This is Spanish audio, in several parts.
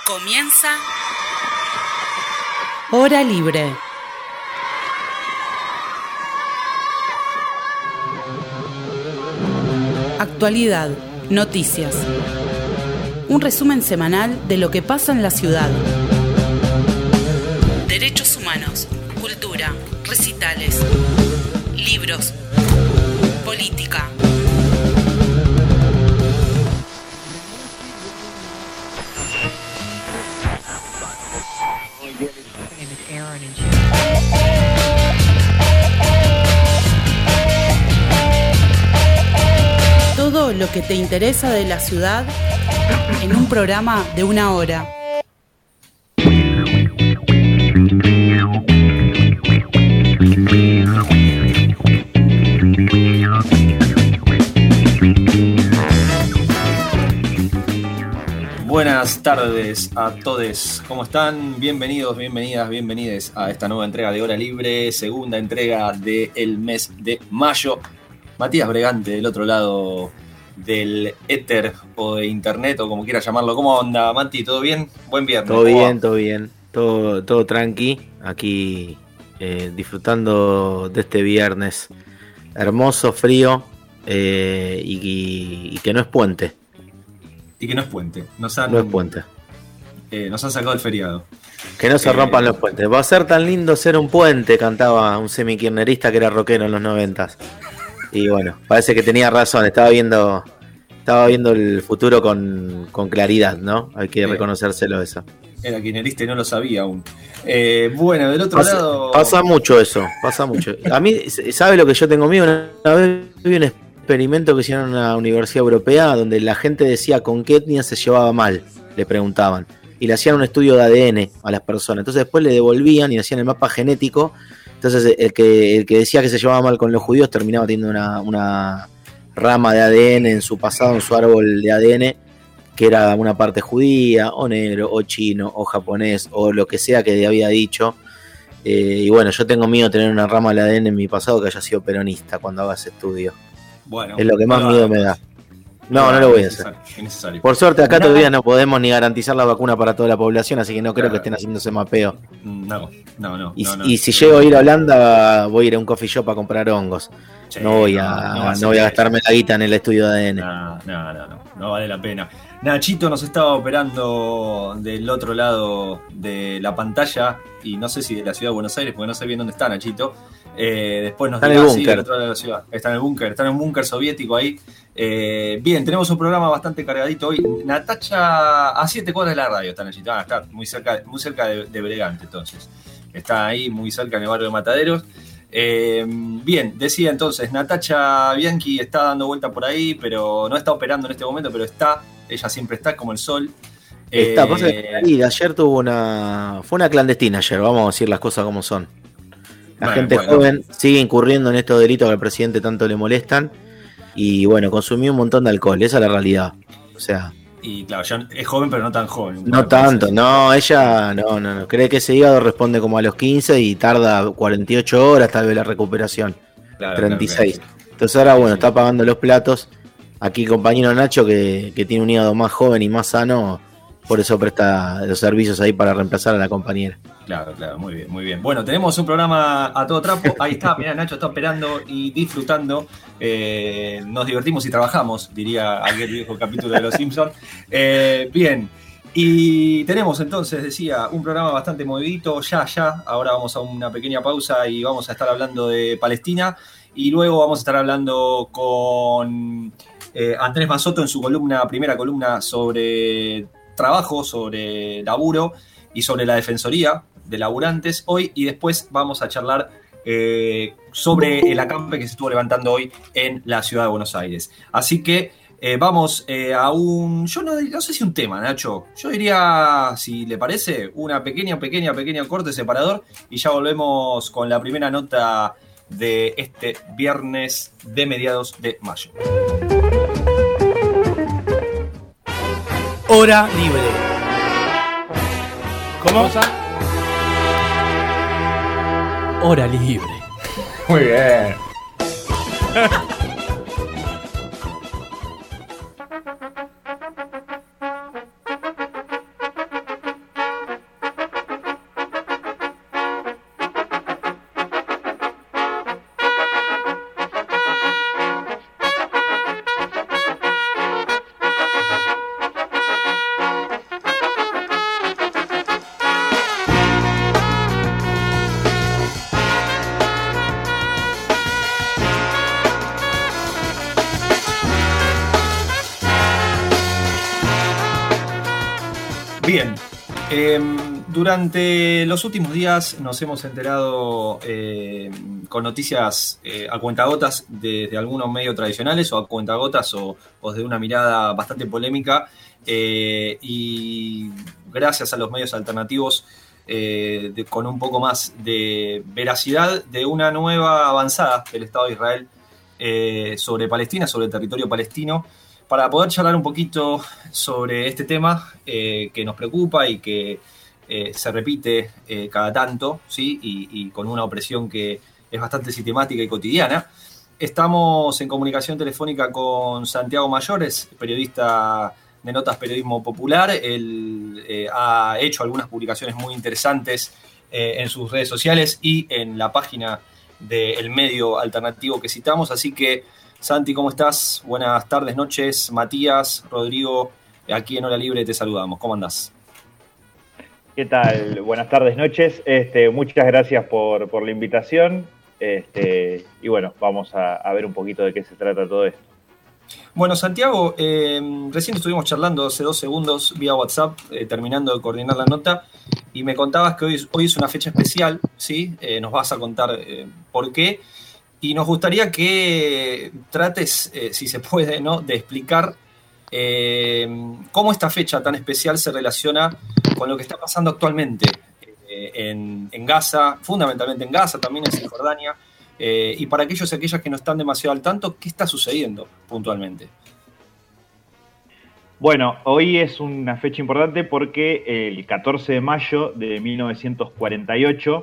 Comienza Hora Libre. Actualidad, noticias. Un resumen semanal de lo que pasa en la ciudad. Derechos humanos, cultura, recitales, libros, política. Todo lo que te interesa de la ciudad en un programa de 1 hora. Buenas tardes a todos, ¿cómo están? Bienvenidos, bienvenidas, bienvenides a esta nueva entrega de Hora Libre, segunda entrega del mes de mayo. Matías Bregante del otro lado del éter o de internet o como quieras llamarlo. ¿Cómo anda, Mati? ¿Todo bien? Buen viernes. Todo bien, todo tranqui. Aquí disfrutando de este viernes hermoso, frío y que no es puente. Y que no es puente. No es puente. Nos han sacado el feriado. Que no se rompan los puentes. Va a ser tan lindo ser un puente, cantaba un semikirchnerista que era rockero en los 90s. Y bueno, parece que tenía razón, estaba viendo el futuro con claridad, ¿no? Hay que reconocérselo eso. Era kirchnerista y no lo sabía aún. Bueno, del otro lado... Pasa mucho eso, pasa mucho. A mí, ¿sabe lo que yo tengo miedo? Una vez vi un experimento que hicieron en una universidad europea donde la gente decía con qué etnia se llevaba mal, le preguntaban. Y le hacían un estudio de ADN a las personas. Entonces después le devolvían y hacían el mapa genético. Entonces el que decía que se llevaba mal con los judíos terminaba teniendo una rama de ADN en su pasado, en su árbol de ADN, que era una parte judía, o negro, o chino, o japonés, o lo que sea que había dicho. Y bueno, yo tengo miedo de tener una rama de ADN en mi pasado que haya sido peronista cuando haga ese estudio. Bueno, es lo que más miedo me da. No lo voy a hacer. Innecesario. Por suerte acá todavía no podemos ni garantizar la vacuna para toda la población, así que no creo que estén haciendo ese mapeo. No. Y si llego a ir a Holanda, voy a ir a un coffee shop a comprar hongos. Sí, no voy a gastarme la guita en el estudio de ADN. No vale la pena. Nachito nos estaba operando del otro lado de la pantalla, y no sé si de la ciudad de Buenos Aires, porque no sé bien dónde está Nachito. Después nos dirá si del otro lado de la ciudad. Está en un búnker soviético ahí. Bien, tenemos un programa bastante cargadito hoy. Natacha, a 7 cuadras de la radio está Nachito. Está muy cerca de Bregante, entonces. Está ahí muy cerca en el barrio de Mataderos. Bien, decía entonces, Natacha Bianchi está dando vuelta por ahí, pero no está operando en este momento, pero ella siempre está como el sol. Ayer fue una clandestina ayer, vamos a decir las cosas como son. La gente joven sigue incurriendo en estos delitos que al presidente tanto le molestan. Y bueno, consumió un montón de alcohol, esa es la realidad. O sea. Y claro, ya es joven, pero no tan joven. No tanto, ella no. Cree que ese hígado responde como a los 15 y tarda 48 horas tal vez la recuperación. Claro, 36. Claro. Entonces ahora, está pagando los platos. Aquí el compañero Nacho, que tiene un hígado más joven y más sano, por eso presta los servicios ahí para reemplazar a la compañera. Claro, muy bien. Bueno, tenemos un programa a todo trapo. Ahí está, mirá, Nacho está operando y disfrutando. Nos divertimos y trabajamos, diría aquel viejo capítulo de Los Simpsons. Bien, y tenemos entonces, decía, un programa bastante movidito. Ya. Ahora vamos a una pequeña pausa y vamos a estar hablando de Palestina. Y luego vamos a estar hablando con Andrés Mazzotto en su primera columna sobre trabajo, sobre laburo y sobre la defensoría de laburantes hoy, y después vamos a charlar sobre el acampe que se estuvo levantando hoy en la ciudad de Buenos Aires. Así que vamos a yo no sé si un tema, Nacho, yo diría, si le parece, una pequeña corte separador y ya volvemos con la primera nota de este viernes de mediados de mayo. Hora Libre. ¿Cómo? Hora Libre. Muy bien. Bien, durante los últimos días nos hemos enterado con noticias a cuentagotas de algunos medios tradicionales o a cuentagotas o de una mirada bastante polémica y gracias a los medios alternativos con un poco más de veracidad de una nueva avanzada del Estado de Israel sobre Palestina, sobre el territorio palestino, para poder charlar un poquito sobre este tema que nos preocupa y que se repite cada tanto, ¿sí? Y con una opresión que es bastante sistemática y cotidiana. Estamos en comunicación telefónica con Santiago Mayores, periodista de Notas Periodismo Popular. Él ha hecho algunas publicaciones muy interesantes en sus redes sociales y en la página del medio alternativo que citamos, así que Santi, ¿cómo estás? Buenas tardes, noches. Matías, Rodrigo, aquí en Hora Libre te saludamos. ¿Cómo andás? ¿Qué tal? Buenas tardes, noches. Muchas gracias por la invitación. Y bueno, vamos a ver un poquito de qué se trata todo esto. Bueno, Santiago, recién estuvimos charlando hace 2 segundos vía WhatsApp, terminando de coordinar la nota, y me contabas que hoy es una fecha especial, ¿sí? Nos vas a contar por qué. Y nos gustaría que trates, si se puede, ¿no?, de explicar cómo esta fecha tan especial se relaciona con lo que está pasando actualmente en Gaza, fundamentalmente en Gaza, también en Cisjordania, y para aquellos y aquellas que no están demasiado al tanto, ¿qué está sucediendo puntualmente? Bueno, hoy es una fecha importante porque el 14 de mayo de 1948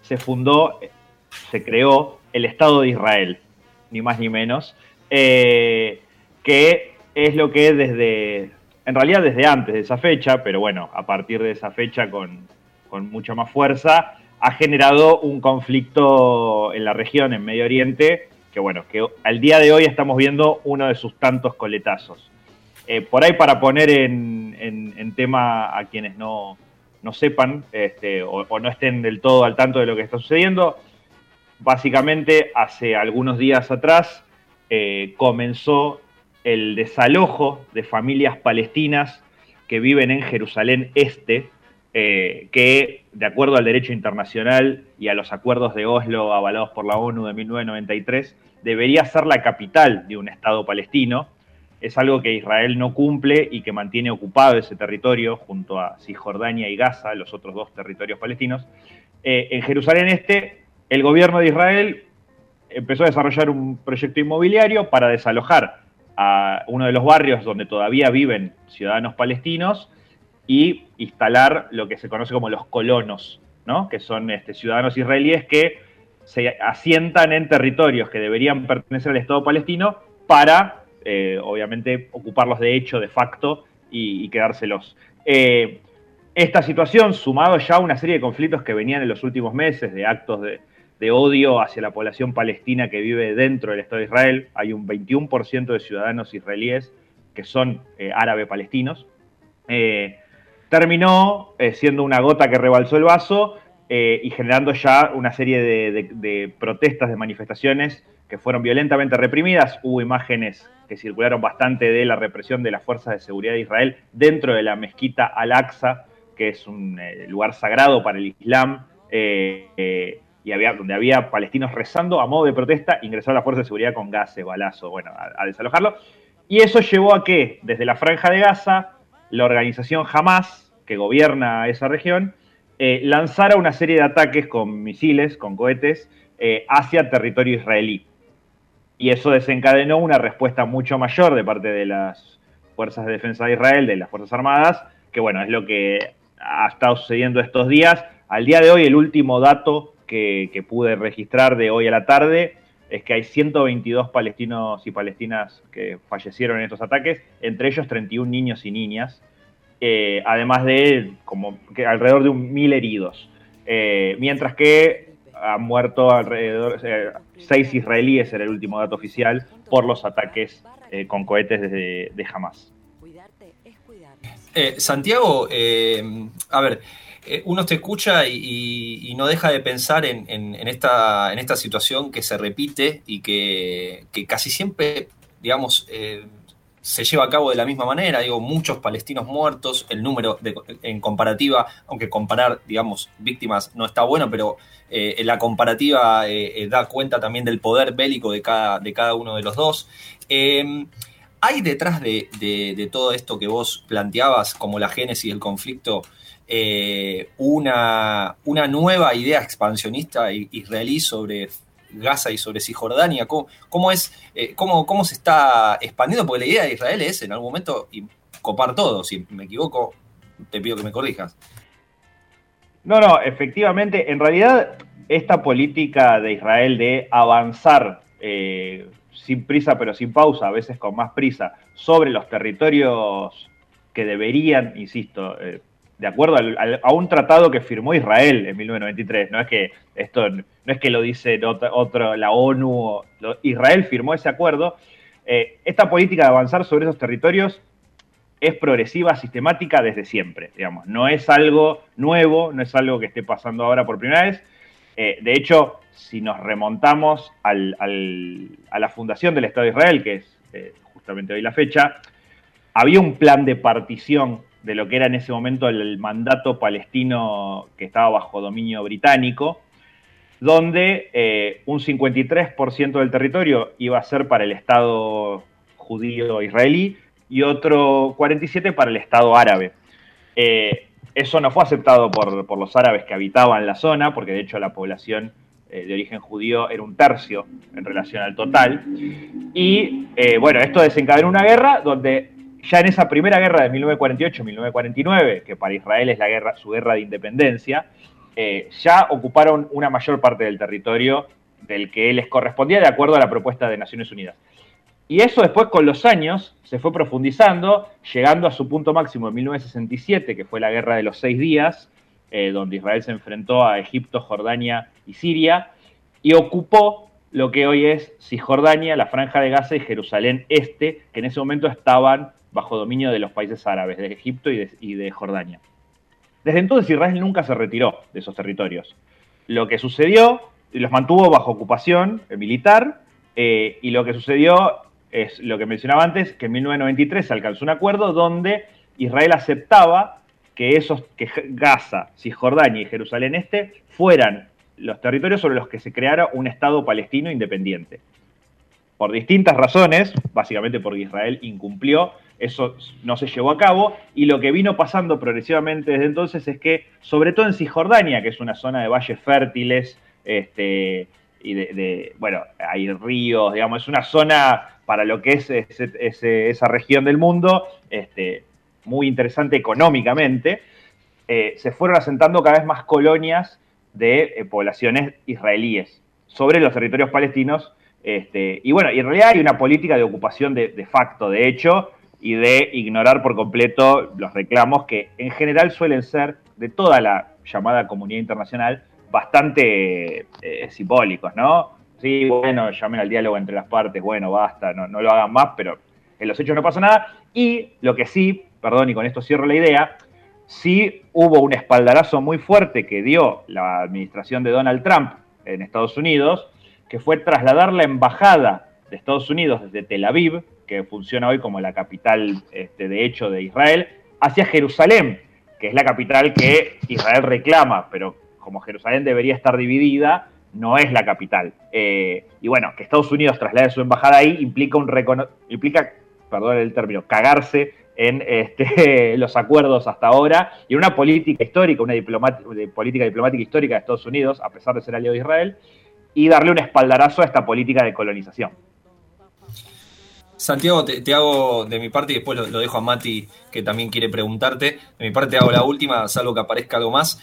se creó el Estado de Israel, ni más ni menos, que es lo que en realidad desde antes de esa fecha, pero bueno, a partir de esa fecha con mucha más fuerza, ha generado un conflicto en la región, en Medio Oriente, que bueno, que al día de hoy estamos viendo uno de sus tantos coletazos. Por ahí, para poner en tema a quienes no sepan o no estén del todo al tanto de lo que está sucediendo, básicamente, hace algunos días atrás comenzó el desalojo de familias palestinas que viven en Jerusalén Este, que, de acuerdo al derecho internacional y a los acuerdos de Oslo avalados por la ONU de 1993, debería ser la capital de un Estado palestino. Es algo que Israel no cumple y que mantiene ocupado ese territorio junto a Cisjordania y Gaza, los otros 2 territorios palestinos. En Jerusalén Este, el gobierno de Israel empezó a desarrollar un proyecto inmobiliario para desalojar a uno de los barrios donde todavía viven ciudadanos palestinos y instalar lo que se conoce como los colonos, ¿no? Que son ciudadanos israelíes que se asientan en territorios que deberían pertenecer al Estado palestino para, obviamente, ocuparlos de hecho, de facto, y quedárselos. Esta situación, sumado ya a una serie de conflictos que venían en los últimos meses, de actos de odio hacia la población palestina que vive dentro del Estado de Israel, hay un 21% de ciudadanos israelíes que son árabe-palestinos, terminó siendo una gota que rebalsó el vaso y generando ya una serie de protestas, de manifestaciones que fueron violentamente reprimidas. Hubo imágenes que circularon bastante de la represión de las fuerzas de seguridad de Israel dentro de la mezquita Al-Aqsa, que es un lugar sagrado para el Islam, y donde había palestinos rezando a modo de protesta. Ingresó a la fuerza de seguridad con gases, balazos, bueno, a desalojarlo. Y eso llevó a que, desde la Franja de Gaza, la organización Hamas, que gobierna esa región, lanzara una serie de ataques con misiles, con cohetes, hacia territorio israelí. Y eso desencadenó una respuesta mucho mayor de parte de las fuerzas de defensa de Israel, de las Fuerzas Armadas, que bueno, es lo que ha estado sucediendo estos días. Al día de hoy, el último dato que pude registrar de hoy a la tarde es que hay 122 palestinos y palestinas que fallecieron en estos ataques, entre ellos 31 niños y niñas, además de alrededor de 1.000 heridos. Mientras que han muerto alrededor 6 israelíes, era el último dato oficial, por los ataques con cohetes de Hamas. Santiago, a ver, uno te escucha y no deja de pensar en esta situación que se repite y que casi siempre, digamos, se lleva a cabo de la misma manera, digo, muchos palestinos muertos, el número en comparativa, aunque comparar, digamos, víctimas no está bueno, pero la comparativa da cuenta también del poder bélico de cada uno de los dos. ¿Hay detrás de todo esto que vos planteabas, como la génesis del conflicto, una nueva idea expansionista israelí sobre Gaza y sobre Cisjordania? ¿Cómo se está expandiendo? Porque la idea de Israel es en algún momento copar todo. Si me equivoco, te pido que me corrijas. No, efectivamente, en realidad esta política de Israel de avanzar sin prisa pero sin pausa, a veces con más prisa, sobre los territorios que deberían, insisto, de acuerdo a un tratado que firmó Israel en 1993. No es que lo dice la ONU. Israel firmó ese acuerdo. Esta política de avanzar sobre esos territorios es progresiva, sistemática desde siempre, digamos. No es algo nuevo, no es algo que esté pasando ahora por primera vez. De hecho, si nos remontamos a la fundación del Estado de Israel, que es justamente hoy la fecha, había un plan de partición de lo que era en ese momento el mandato palestino que estaba bajo dominio británico, donde un 53% del territorio iba a ser para el Estado judío israelí y otro 47% para el Estado árabe. Eso no fue aceptado por los árabes que habitaban la zona, porque de hecho la población de origen judío era un tercio en relación al total. Y bueno, esto desencadenó una guerra donde ya en esa primera guerra de 1948-1949, que para Israel es su guerra de independencia, ya ocuparon una mayor parte del territorio del que les correspondía de acuerdo a la propuesta de Naciones Unidas. Y eso después con los años se fue profundizando, llegando a su punto máximo en 1967, que fue la Guerra de los 6 días, donde Israel se enfrentó a Egipto, Jordania y Siria, y ocupó lo que hoy es Cisjordania, la Franja de Gaza y Jerusalén Este, que en ese momento estaban bajo dominio de los países árabes, de Egipto y de Jordania. Desde entonces Israel nunca se retiró de esos territorios. Lo que sucedió, los mantuvo bajo ocupación militar, y lo que sucedió es lo que mencionaba antes, que en 1993 se alcanzó un acuerdo donde Israel aceptaba que Gaza, Cisjordania y Jerusalén Este fueran los territorios sobre los que se creara un Estado palestino independiente. Por distintas razones, básicamente porque Israel incumplió, eso no se llevó a cabo, y lo que vino pasando progresivamente desde entonces es que, sobre todo en Cisjordania, que es una zona de valles fértiles, bueno, hay ríos, digamos, es una zona para lo que es esa región del mundo, muy interesante económicamente, se fueron asentando cada vez más colonias de poblaciones israelíes sobre los territorios palestinos, y bueno, y en realidad hay una política de ocupación de facto, de hecho, y de ignorar por completo los reclamos que en general suelen ser, de toda la llamada comunidad internacional, bastante simbólicos, ¿no? Sí, bueno, llamen al diálogo entre las partes, bueno, basta, no lo hagan más, pero en los hechos no pasa nada. Y lo que sí, perdón, y con esto cierro la idea, sí hubo un espaldarazo muy fuerte que dio la administración de Donald Trump en Estados Unidos, que fue trasladar la embajada de Estados Unidos desde Tel Aviv, que funciona hoy como la capital, de hecho, de Israel, hacia Jerusalén, que es la capital que Israel reclama, pero como Jerusalén debería estar dividida, no es la capital. Y bueno, que Estados Unidos traslade su embajada ahí implica, perdón el término, cagarse en los acuerdos hasta ahora y una política histórica, política diplomática histórica de Estados Unidos, a pesar de ser aliado de Israel, y darle un espaldarazo a esta política de colonización. Santiago, te hago de mi parte y después lo dejo a Mati, que también quiere preguntarte. De mi parte hago la última, salvo que aparezca algo más.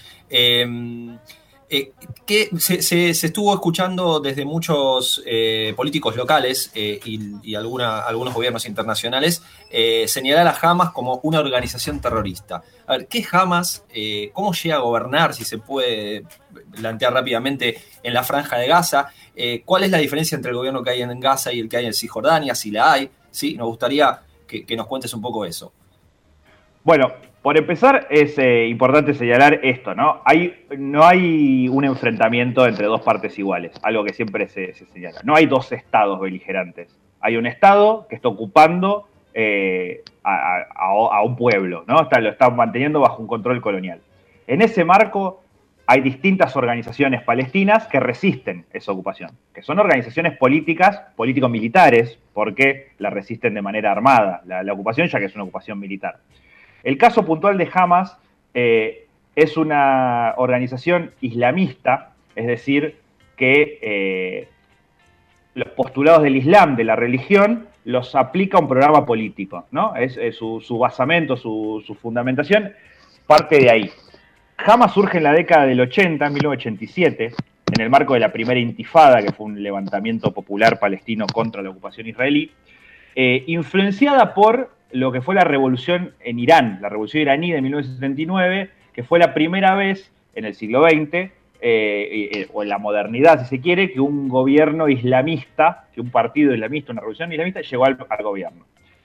Que se estuvo escuchando desde muchos políticos locales y algunos gobiernos internacionales señalar a Hamas como una organización terrorista. A ver, ¿qué es Hamas? ¿Cómo llega a gobernar, si se puede plantear rápidamente, en la Franja de Gaza? ¿Cuál es la diferencia entre el gobierno que hay en Gaza y el que hay en Cisjordania? Si la hay, ¿sí? Nos gustaría que nos cuentes un poco eso. Bueno, por empezar, es importante señalar esto, ¿no? No hay un enfrentamiento entre dos partes iguales, algo que siempre se señala. No hay dos estados beligerantes. Hay un estado que está ocupando a un pueblo, ¿no? Lo está manteniendo bajo un control colonial. En ese marco hay distintas organizaciones palestinas que resisten esa ocupación, que son organizaciones políticas, político-militares, porque la resisten de manera armada, la ocupación, ya que es una ocupación militar. El caso puntual de Hamas es una organización islamista, es decir, que los postulados del Islam, de la religión, los aplica a un programa político, ¿no? Es su basamento, su fundamentación parte de ahí. Hamas surge en la década del 80, en 1987, en el marco de la primera intifada, que fue un levantamiento popular palestino contra la ocupación israelí, influenciada por lo que fue la revolución en Irán, la revolución iraní de 1979, que fue la primera vez en el siglo XX, o en la modernidad, si se quiere, que un gobierno islamista, que un partido islamista, una revolución islamista, llegó al gobierno.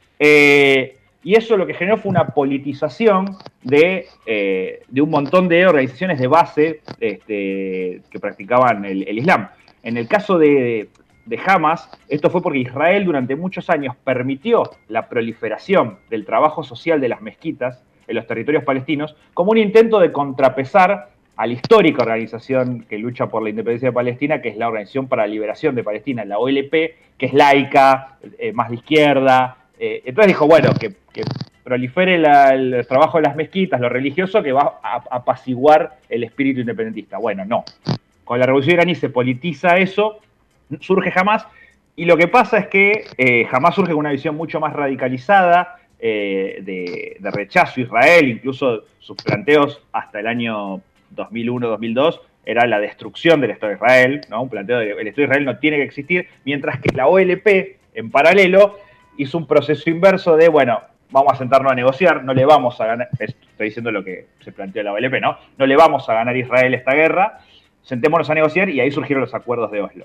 Y eso lo que generó fue una politización de un montón de organizaciones de base que practicaban el Islam. En el caso de Hamas, esto fue porque Israel durante muchos años permitió la proliferación del trabajo social de las mezquitas en los territorios palestinos como un intento de contrapesar a la histórica organización que lucha por la independencia de Palestina, que es la Organización para la Liberación de Palestina, la OLP, que es laica, más de izquierda. Entonces dijo, bueno, que prolifere el trabajo de las mezquitas, lo religioso, que va a apaciguar el espíritu independentista. Bueno, no. Con la revolución iraní se politiza eso, surge Hamas, y lo que pasa es que Hamas surge con una visión mucho más radicalizada de rechazo a Israel, incluso sus planteos hasta el año 2001-2002 era la destrucción del Estado de Israel, ¿no? Un planteo de el Estado de Israel no tiene que existir, mientras que la OLP, en paralelo, hizo un proceso inverso de, bueno, vamos a sentarnos a negociar, no le vamos a ganar, estoy diciendo lo que se planteó la OLP, ¿no? No le vamos a ganar a Israel esta guerra, sentémonos a negociar, y ahí surgieron los acuerdos de Oslo.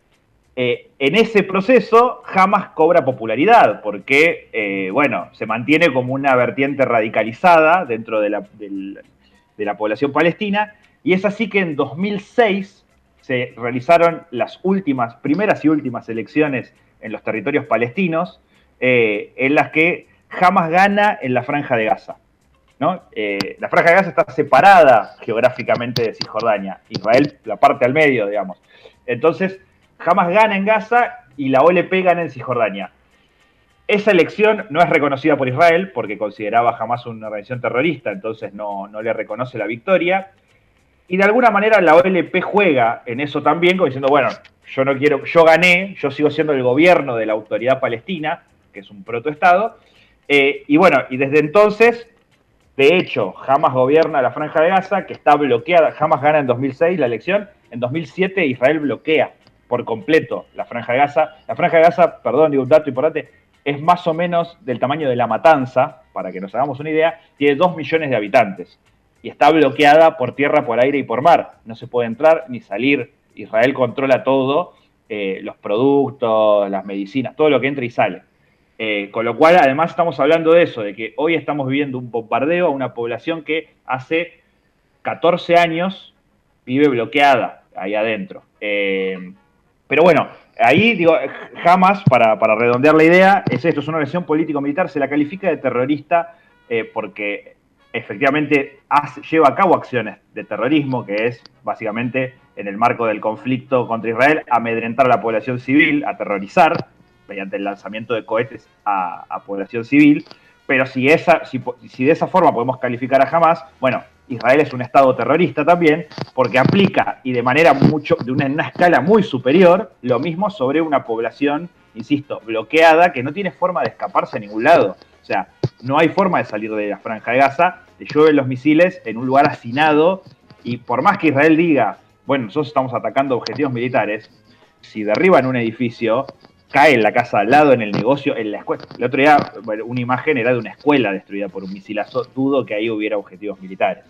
En ese proceso, Hamas cobra popularidad, porque, bueno, se mantiene como una vertiente radicalizada dentro de la población palestina, y es así que en 2006 se realizaron las primeras y últimas elecciones en los territorios palestinos, en las que Hamas gana en la Franja de Gaza, ¿no? La Franja de Gaza está separada geográficamente de Cisjordania, Israel la parte al medio, digamos. Entonces, Hamas gana en Gaza y la OLP gana en Cisjordania. Esa elección no es reconocida por Israel porque consideraba a Hamas una organización terrorista, entonces no le reconoce la victoria. Y de alguna manera la OLP juega en eso también, como diciendo, bueno, yo gané, yo sigo siendo el gobierno de la autoridad palestina, que es un protoestado. Y bueno, y desde entonces, de hecho, Hamas gobierna la Franja de Gaza, que está bloqueada. Hamas gana en 2006 la elección, en 2007 Israel bloquea por completo la Franja de Gaza. La Franja de Gaza, perdón, digo un dato importante, es más o menos del tamaño de La Matanza, para que nos hagamos una idea, tiene 2 millones de habitantes y está bloqueada por tierra, por aire y por mar. No se puede entrar ni salir. Israel controla todo, los productos, las medicinas, todo lo que entra y sale. Con lo cual, además, estamos hablando de eso, de que hoy estamos viviendo un bombardeo a una población que hace 14 años vive bloqueada ahí adentro. Pero bueno, ahí digo, Hamas, para redondear la idea, es esto, es una organización político-militar, se la califica de terrorista porque efectivamente lleva a cabo acciones de terrorismo, que es básicamente en el marco del conflicto contra Israel, amedrentar a la población civil, aterrorizar, mediante el lanzamiento de cohetes a población civil. Pero si de esa forma podemos calificar a Hamas, bueno, Israel es un estado terrorista también, porque aplica, y de una escala muy superior, lo mismo sobre una población, insisto, bloqueada, que no tiene forma de escaparse a ningún lado. O sea, no hay forma de salir de la Franja de Gaza, te llueven los misiles en un lugar hacinado, y por más que Israel diga, bueno, nosotros estamos atacando objetivos militares, si derriban un edificio, cae en la casa al lado, en el negocio, en la escuela. El otro día, bueno, una imagen era de una escuela destruida por un misilazo. Dudo que ahí hubiera objetivos militares.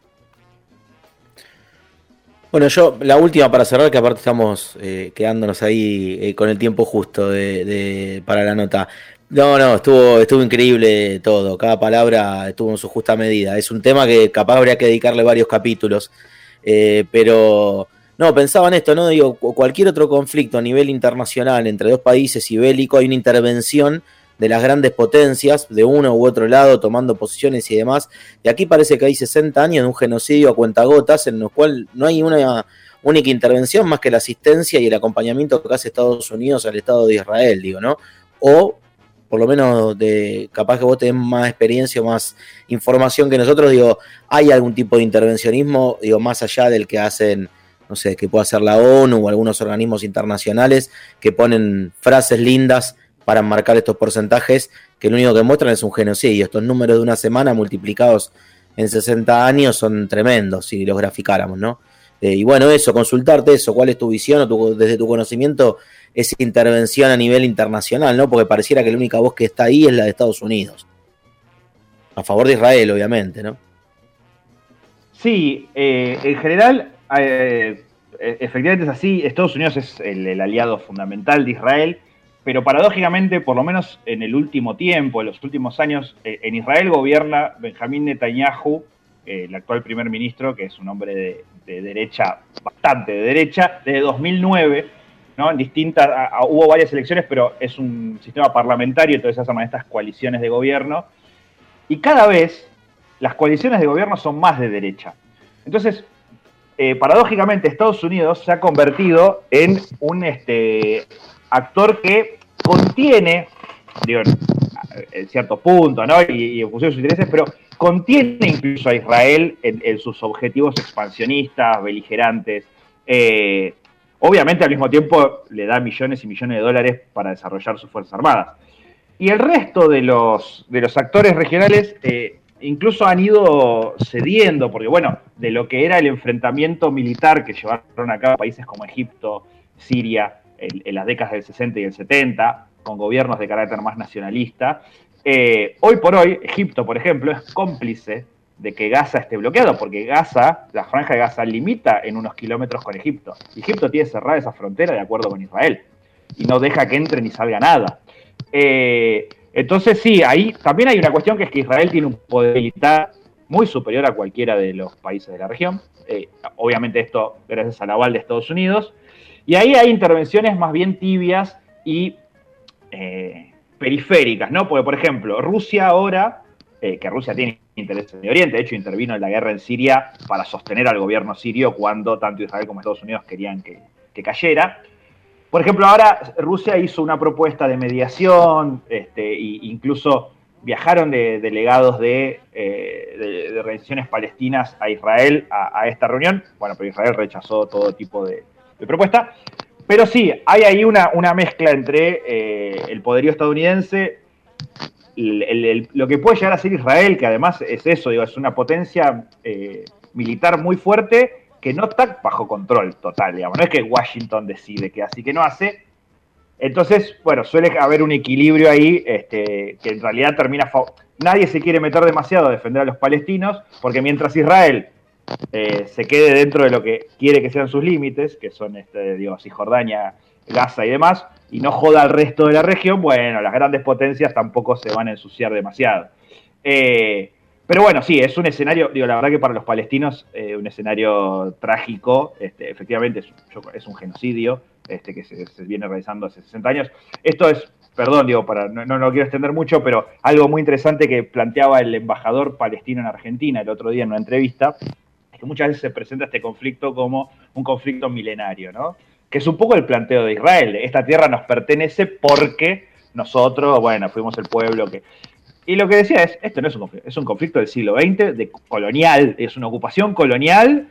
Bueno, yo, la última para cerrar, que aparte estamos quedándonos ahí con el tiempo justo para la nota. No, estuvo increíble todo. Cada palabra estuvo en su justa medida. Es un tema que capaz habría que dedicarle varios capítulos. Pero no, pensaba en esto, ¿no? Digo, cualquier otro conflicto a nivel internacional entre dos países y bélico, hay una intervención de las grandes potencias, de uno u otro lado, tomando posiciones y demás. Y aquí parece que hay 60 años de un genocidio a cuentagotas, en el cual no hay una única intervención más que la asistencia y el acompañamiento que hace Estados Unidos al Estado de Israel, digo, ¿no? O, por lo menos, capaz que vos tenés más experiencia o más información que nosotros, digo, ¿hay algún tipo de intervencionismo, digo, más allá del que hacen, no sé, que puede hacer la ONU o algunos organismos internacionales que ponen frases lindas para enmarcar estos porcentajes que lo único que muestran es un genocidio? Estos números de una semana multiplicados en 60 años son tremendos si los graficáramos, ¿no? Y bueno, eso, consultarte eso, ¿cuál es tu visión o desde tu conocimiento esa intervención a nivel internacional, ¿no? Porque pareciera que la única voz que está ahí es la de Estados Unidos. A favor de Israel, obviamente, ¿no? Sí, en general, efectivamente es así. Estados Unidos es el aliado fundamental de Israel, pero paradójicamente, por lo menos en el último tiempo, en los últimos años, en Israel gobierna Benjamín Netanyahu, el actual primer ministro, que es un hombre de derecha, bastante de derecha, desde 2009, ¿no? Hubo varias elecciones, pero es un sistema parlamentario, entonces se hacen estas coaliciones de gobierno, y cada vez las coaliciones de gobierno son más de derecha. Entonces, paradójicamente, Estados Unidos se ha convertido en un actor que contiene, digo, en cierto punto, ¿no? Y en función de sus intereses, pero contiene incluso a Israel en sus objetivos expansionistas, beligerantes. Obviamente, al mismo tiempo, le da millones y millones de dólares para desarrollar sus Fuerzas Armadas. Y el resto de los actores regionales incluso han ido cediendo, porque bueno, de lo que era el enfrentamiento militar que llevaron a cabo países como Egipto, Siria, en las décadas del 60 y el 70, con gobiernos de carácter más nacionalista, hoy por hoy, Egipto, por ejemplo, es cómplice de que Gaza esté bloqueado, porque Gaza, la franja de Gaza, limita en unos kilómetros con Egipto. Y Egipto tiene cerrada esa frontera de acuerdo con Israel, y no deja que entre ni salga nada. Entonces sí, ahí también hay una cuestión, que es que Israel tiene un poder militar muy superior a cualquiera de los países de la región. Obviamente esto gracias al aval de Estados Unidos. Y ahí hay intervenciones más bien tibias y periféricas, ¿no? Porque, por ejemplo, Rusia ahora, que Rusia tiene interés en Medio Oriente, de hecho intervino en la guerra en Siria para sostener al gobierno sirio cuando tanto Israel como Estados Unidos querían que cayera. Por ejemplo, ahora Rusia hizo una propuesta de mediación, e incluso viajaron delegados de organizaciones palestinas a Israel a esta reunión. Bueno, pero Israel rechazó todo tipo de propuesta. Pero sí, hay ahí una mezcla entre el poderío estadounidense, lo que puede llegar a ser Israel, que además es eso, digo, es una potencia militar muy fuerte, que no está bajo control total, digamos. No es que Washington decide qué hace y qué no hace. Entonces, bueno, suele haber un equilibrio ahí, que en realidad termina... Nadie se quiere meter demasiado a defender a los palestinos, porque mientras Israel se quede dentro de lo que quiere que sean sus límites, que son, Cisjordania, Gaza y demás, y no joda al resto de la región, bueno, las grandes potencias tampoco se van a ensuciar demasiado. Pero bueno, sí, es un escenario, la verdad que para los palestinos, un escenario trágico, efectivamente es un genocidio que se viene realizando hace 60 años. Esto es, perdón, no quiero extender mucho, pero algo muy interesante que planteaba el embajador palestino en Argentina el otro día en una entrevista, es que muchas veces se presenta este conflicto como un conflicto milenario, ¿no? Que es un poco el planteo de Israel, esta tierra nos pertenece porque nosotros, bueno, fuimos el pueblo que... Y lo que decía esto no es un conflicto, es un conflicto del siglo XX, colonial, es una ocupación colonial,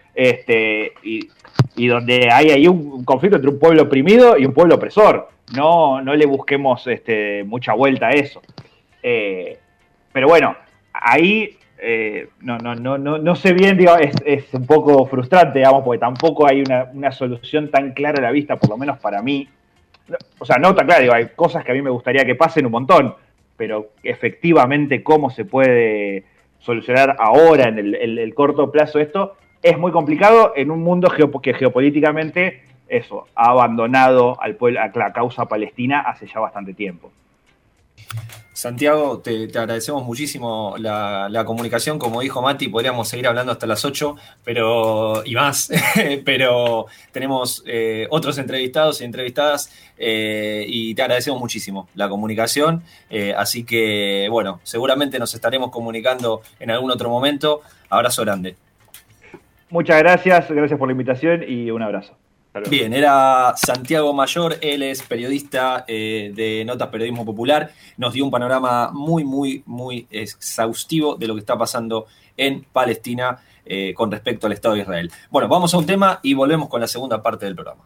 y donde hay ahí un conflicto entre un pueblo oprimido y un pueblo opresor. No le busquemos mucha vuelta a eso. Pero bueno, ahí no sé bien, es un poco frustrante, digamos, porque tampoco hay una solución tan clara a la vista, por lo menos para mí. O sea, no tan clara, hay cosas que a mí me gustaría que pasen un montón, pero efectivamente cómo se puede solucionar ahora en el corto plazo esto es muy complicado en un mundo que geopolíticamente ha abandonado a la causa palestina hace ya bastante tiempo. Santiago, te agradecemos muchísimo la comunicación. Como dijo Mati, podríamos seguir hablando hasta las 8 y más, pero tenemos otros entrevistados y entrevistadas y te agradecemos muchísimo la comunicación. Así que, bueno, seguramente nos estaremos comunicando en algún otro momento. Abrazo grande. Muchas gracias por la invitación y un abrazo. Bien, era Santiago Mayor, él es periodista de Notas Periodismo Popular, nos dio un panorama muy exhaustivo de lo que está pasando en Palestina con respecto al Estado de Israel. Bueno, vamos a un tema y volvemos con la segunda parte del programa.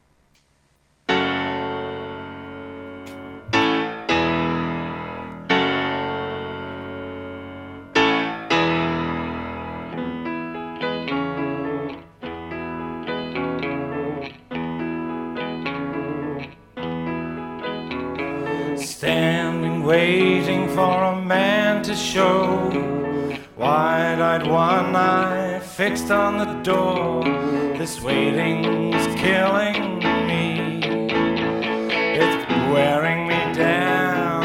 Standing, waiting for a man to show, wide-eyed, one eye fixed on the door. This waiting's killing me, it's wearing me down.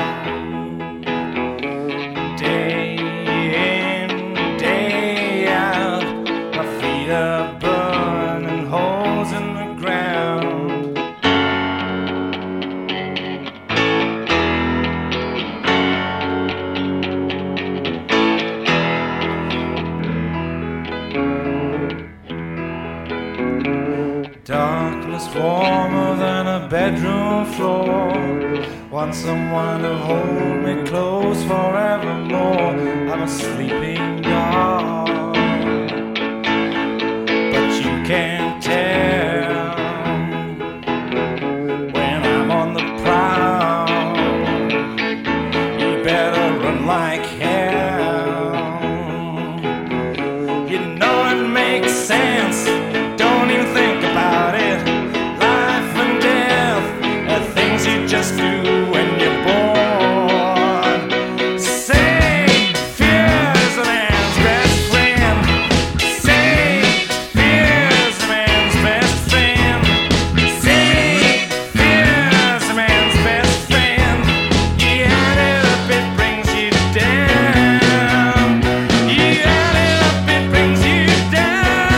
Day in, day out, my feet are burning holes in the ground. Darkness warmer than a bedroom floor. Want someone to hold me close forevermore. I'm a sleeping dog, but you can't tell when I'm on the prowl. You better run like hell. You know it makes sense. Don't even think about it. Life and death are things you just do when you're born. Say fear is a man's best friend. Say fear is a man's best friend. Say fear is a man's best friend. You add it up, it brings you down. You add it up, it brings you down.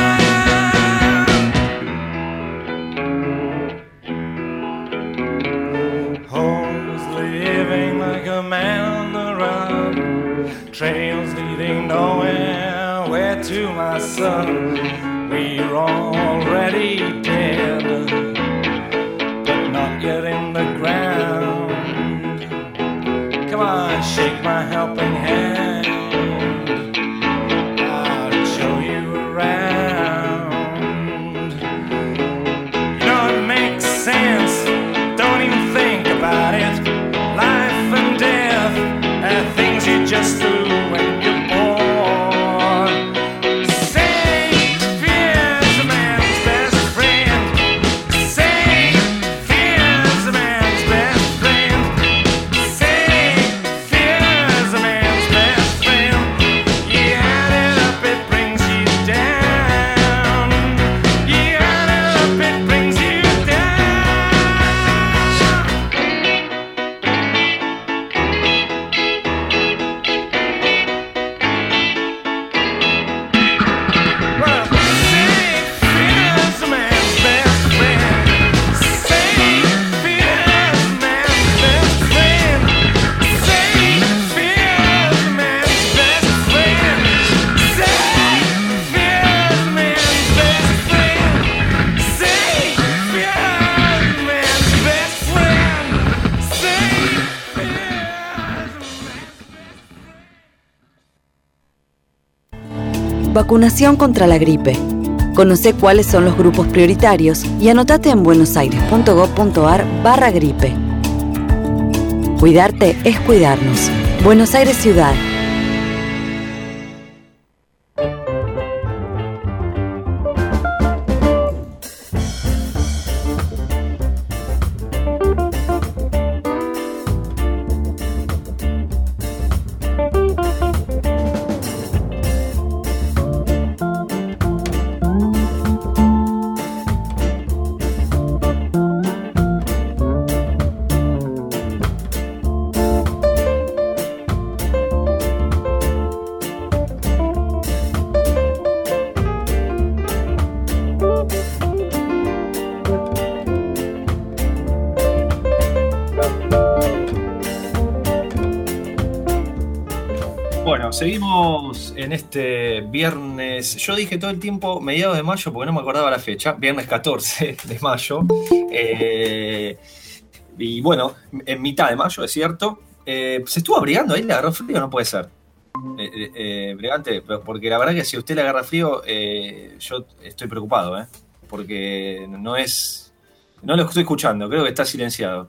Homes living like a man on the run, trails leading nowhere. Where to, my son? We're already dead, but not yet in the ground. Come on, shake my helping hand. I'll show you around. You know it makes sense. Don't even think about it. Life and death are things you just do when you're born. Say fear is a man's best friend. Say fear is a man's best friend. Say fear is a man's best friend. You add it up, it brings you down. You add it up, it brings you down. Well, say fear is a man's best friend. Say fear is a man's best friend. Say fear is a man's best friend. Say fear is a man's best friend. Say fear is a man's best friend. Say fear Vacunación contra la gripe. Conoce cuáles son los grupos prioritarios y anotate en buenosaires.gov.ar/gripe. Cuidarte es cuidarnos. Buenos Aires Ciudad. seguimos en este viernes. Yo dije todo el tiempo mediados de mayo porque no me acordaba la fecha. Viernes 14 de mayo. Y bueno, en mitad de mayo, es cierto. ¿Se estuvo abrigando ahí? ¿Le agarró frío? No puede ser. Bregante, porque la verdad que si a usted le agarra frío, yo estoy preocupado, porque no lo estoy escuchando, creo que está silenciado.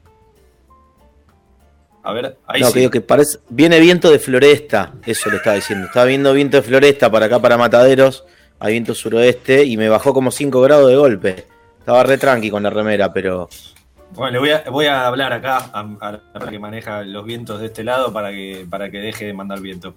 A ver, ahí no, sí. que digo que viene viento de floresta, eso le estaba diciendo. Estaba viendo viento de floresta para acá, para Mataderos, hay viento suroeste y me bajó como 5 grados de golpe. Estaba re tranqui con la remera, pero... Bueno, le voy a hablar acá a la persona que maneja los vientos de este lado para que deje de mandar viento.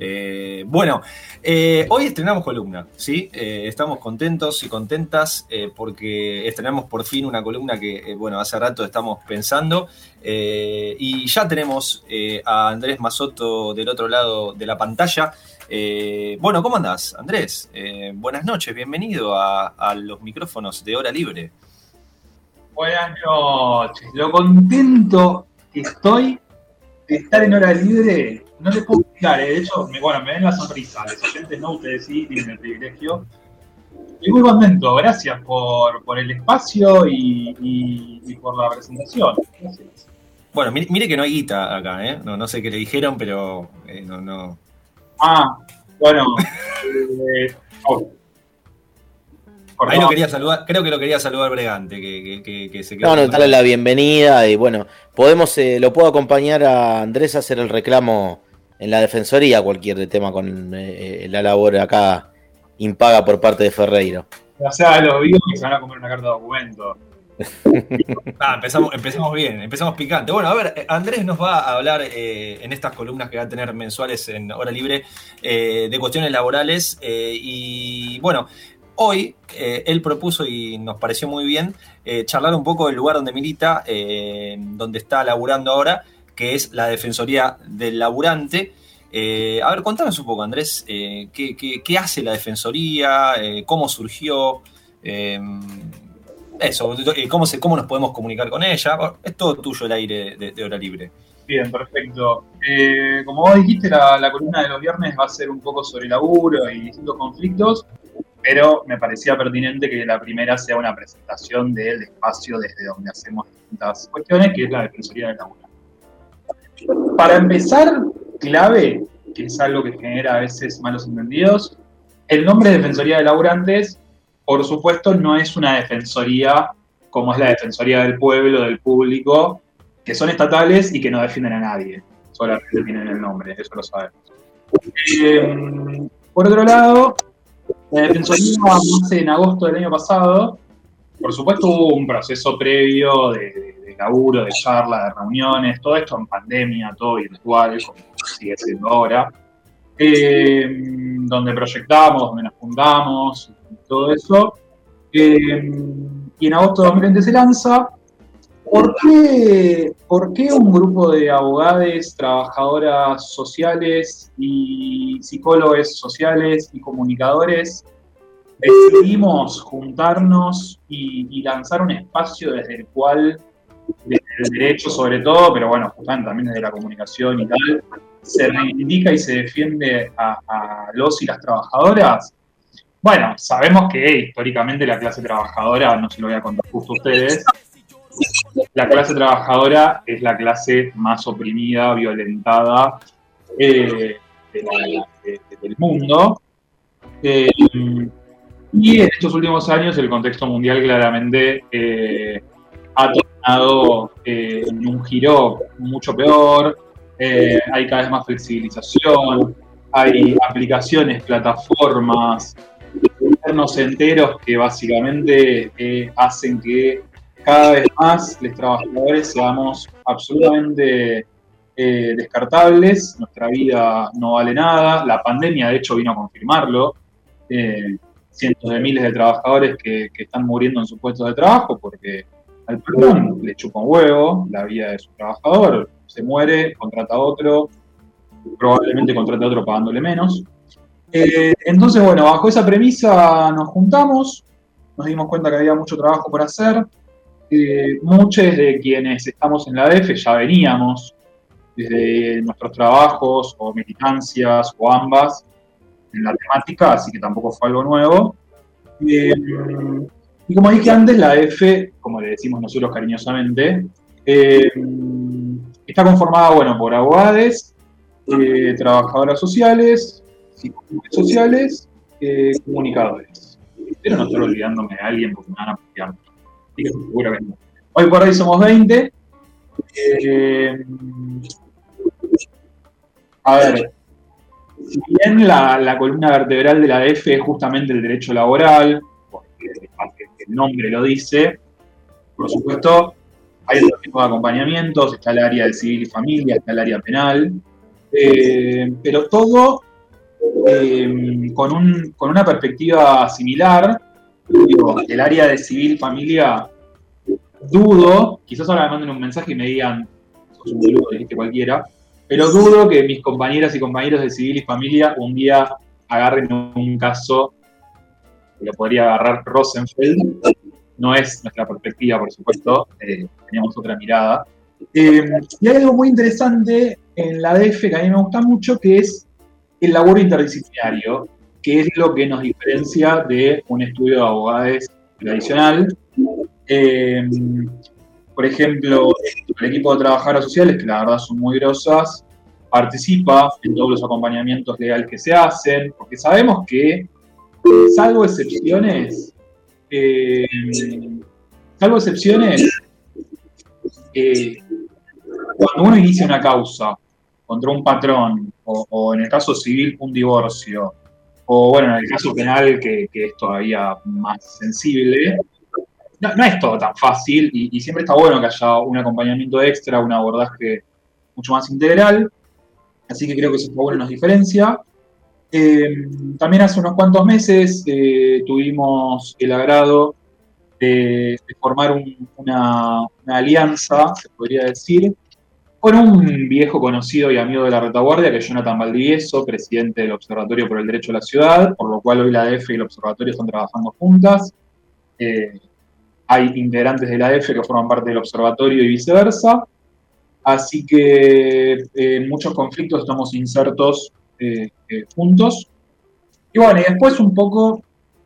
Hoy estrenamos columna, ¿sí? Estamos contentos y contentas porque estrenamos por fin una columna que, hace rato estamos pensando y ya tenemos a Andrés Mazotto del otro lado de la pantalla. ¿Cómo andás, Andrés? Buenas noches, bienvenido a los micrófonos de Hora Libre. Buenas noches, lo contento que estoy de estar en Hora Libre, no les puedo explicar, de hecho, me ven la sonrisa, los oyentes no, ustedes sí, tienen el privilegio. Y muy contento, gracias por el espacio y por la presentación. Gracias. Bueno, mire que no hay guita acá, no sé qué le dijeron, pero no. Ah, bueno. Ahí lo quería saludar, creo que lo quería saludar Bregante, que se quedó. No, darle la bienvenida y bueno, lo puedo acompañar a Andrés a hacer el reclamo en la defensoría, cualquier tema con la labor acá impaga por parte de Ferreiro. O sea, los vivos que se van a comer una carta de documento. Empezamos bien, empezamos picante. Bueno, a ver, Andrés nos va a hablar en estas columnas que va a tener mensuales en Hora Libre de cuestiones laborales y bueno. Hoy él propuso y nos pareció muy bien charlar un poco del lugar donde milita, donde está laburando ahora, que es la Defensoría del Laburante. A ver, contanos un poco, Andrés, ¿qué hace la Defensoría? ¿Cómo surgió? ¿Cómo nos podemos comunicar con ella? Es todo tuyo el aire de Hora Libre. Bien, perfecto. Como vos dijiste, la columna de los viernes va a ser un poco sobre laburo y distintos conflictos. Pero me parecía pertinente que la primera sea una presentación del espacio desde donde hacemos distintas cuestiones, que es la Defensoría del Laburante. Para empezar, clave, que es algo que genera a veces malos entendidos, el nombre de Defensoría de Laburantes, por supuesto, no es una defensoría como es la Defensoría del Pueblo, del Público, que son estatales y que no defienden a nadie, solamente tienen el nombre, eso lo sabemos. Por otro lado, la Defensoría nace en agosto del año pasado. Por supuesto hubo un proceso previo de laburo, de charla, de reuniones, todo esto en pandemia, todo virtual, como sigue siendo ahora, donde proyectamos, donde nos juntamos, todo eso. Y en agosto de 2020 se lanza. ¿Por qué un grupo de abogadas, trabajadoras sociales y psicólogos sociales y comunicadores decidimos juntarnos y lanzar un espacio desde el cual, desde el derecho sobre todo, pero bueno, justamente también desde la comunicación y tal, se reivindica y se defiende a los y las trabajadoras? Bueno, sabemos que históricamente la clase trabajadora, no se lo voy a contar justo a ustedes, la clase trabajadora es la clase más oprimida, violentada del mundo. Y en estos últimos años el contexto mundial claramente ha tornado en un giro mucho peor. Hay cada vez más flexibilización, hay aplicaciones, plataformas, gobiernos enteros que básicamente hacen que cada vez más los trabajadores seamos absolutamente descartables, nuestra vida no vale nada, la pandemia de hecho vino a confirmarlo, cientos de miles de trabajadores que están muriendo en sus puestos de trabajo porque al patrón le chupa un huevo la vida de su trabajador, se muere, contrata a otro, probablemente contrata a otro pagándole menos. Entonces, bueno, bajo esa premisa nos juntamos, nos dimos cuenta que había mucho trabajo por hacer. Muchos de quienes estamos en la DEF ya veníamos desde nuestros trabajos o militancias o ambas en la temática, así que tampoco fue algo nuevo. Y como dije antes, la AF, como le decimos nosotros cariñosamente, está conformada, bueno, por abogados, trabajadoras sociales, psicólogos sociales, comunicadores. Pero no estoy olvidándome de alguien porque me van a putear. Así que seguro que no. Hoy por hoy somos 20. A ver, si bien la columna vertebral de la AF es justamente el derecho laboral, porque el nombre lo dice, por supuesto, hay otro tipo de acompañamientos, está el área de civil y familia, está el área penal, pero todo con una perspectiva similar. Digo, el área de civil y familia, dudo, quizás ahora me manden un mensaje y me digan, sos un boludo, dijiste cualquiera, pero dudo que mis compañeras y compañeros de civil y familia un día agarren un caso que lo podría agarrar Rosenfeld. No es nuestra perspectiva, por supuesto, teníamos otra mirada. Y hay algo muy interesante en la AF que a mí me gusta mucho, que es el laburo interdisciplinario, que es lo que nos diferencia de un estudio de abogados tradicional. Por ejemplo, el equipo de trabajadoras sociales, que la verdad son muy grosas, participa en todos los acompañamientos legales que se hacen, porque sabemos que, salvo excepciones, cuando uno inicia una causa contra un patrón, o en el caso civil un divorcio, o bueno, en el caso penal que es todavía más sensible, no es todo tan fácil y siempre está bueno que haya un acompañamiento extra, un abordaje mucho más integral, así que creo que eso está bueno y nos diferencia. También hace unos cuantos meses tuvimos el agrado de formar una alianza, se podría decir, con un viejo conocido y amigo de la retaguardia, que es Jonathan Valdivieso, presidente del Observatorio por el Derecho a la Ciudad, por lo cual hoy la AF y el Observatorio están trabajando juntas. Hay integrantes de la AF que forman parte del Observatorio y viceversa. Así que en muchos conflictos estamos insertos juntos. Y bueno, y después un poco,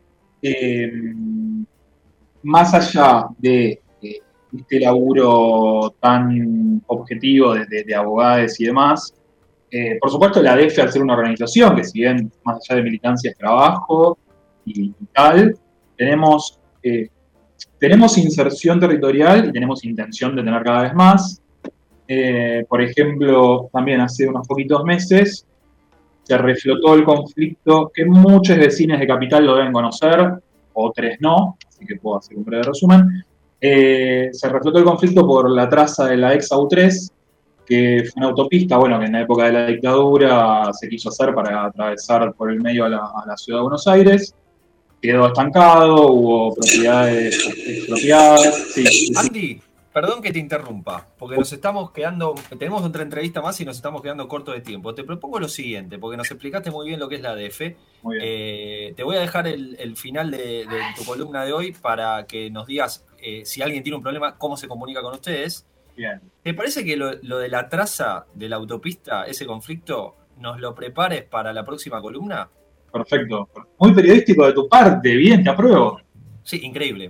más allá de este laburo tan objetivo de abogados y demás, por supuesto la ADF, al ser una organización que si bien más allá de militancia es trabajo y tal, tenemos inserción territorial y tenemos intención de tener cada vez más. Por ejemplo, también hace unos poquitos meses se reflotó el conflicto que muchos vecinos de Capital lo deben conocer, otros no, así que puedo hacer un breve resumen. Se reflotó el conflicto por la traza de la ex AU3, que fue una autopista, bueno, que en la época de la dictadura se quiso hacer para atravesar por el medio a la ciudad de Buenos Aires. Quedó estancado, hubo propiedades expropiadas. Sí. Andy, perdón que te interrumpa, porque nos estamos quedando, tenemos otra entrevista más y nos estamos quedando corto de tiempo. Te propongo lo siguiente, porque nos explicaste muy bien lo que es la ADF. Muy bien. Te voy a dejar el final de tu columna de hoy para que nos digas si alguien tiene un problema, cómo se comunica con ustedes. Bien. ¿Te parece que lo de la traza de la autopista, ese conflicto, nos lo prepares para la próxima columna? Perfecto. Muy periodístico de tu parte, bien, te apruebo. Sí, increíble.